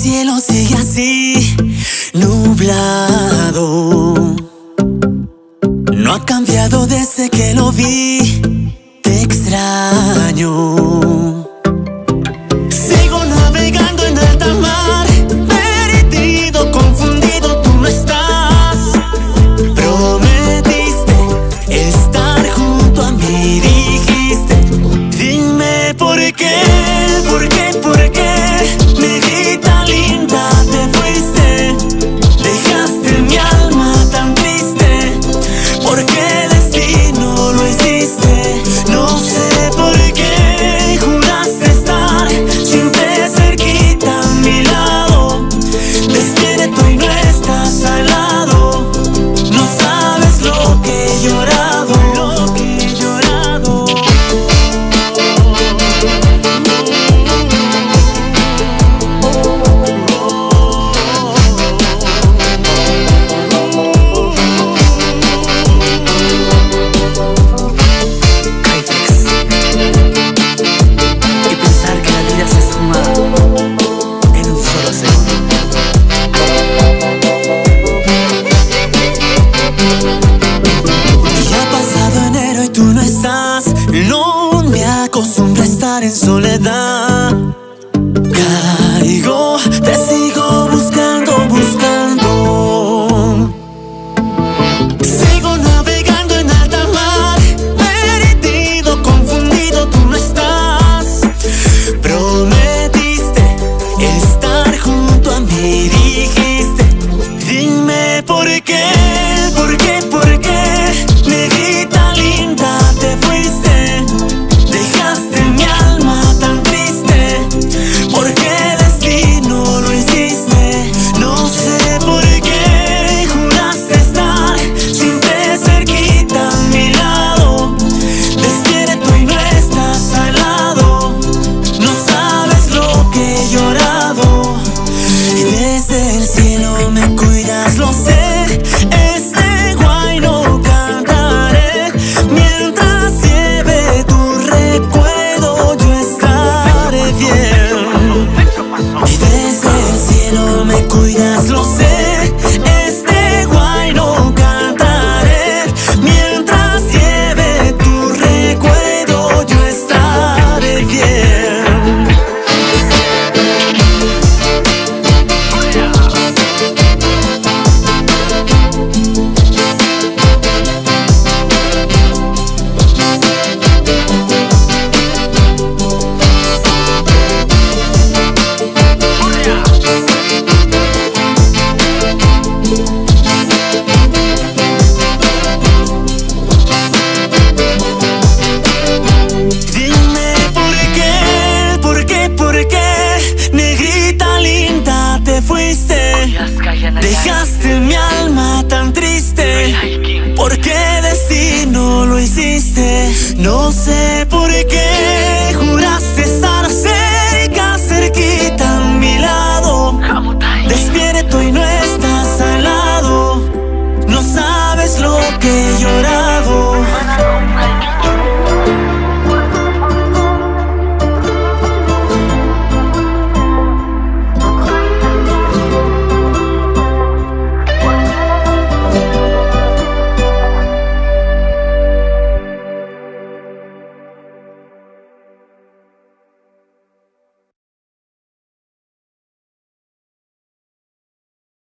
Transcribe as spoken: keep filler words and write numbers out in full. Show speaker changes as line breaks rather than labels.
cielo sigue así, nublado. No ha cambiado desde que lo vi, te extraño. Sigo navegando en alta mar, perdido, confundido, tú no estás. Prometiste estar junto a mí, dijiste. Dime por qué, por qué, por qué, negrita linda, te fuiste. Dejaste mi alma tan triste, ¿por qué destino lo hiciste? No sé por qué juraste estar siempre cerquita a mi lado. Despierto y no estás al lado. No sabes lo que he llorado, lo que he llorado. Y pensar que la vida se esfuma en un solo segundo. Ya ha pasado enero y tú no estás. No me acostumbro a estar en soledad.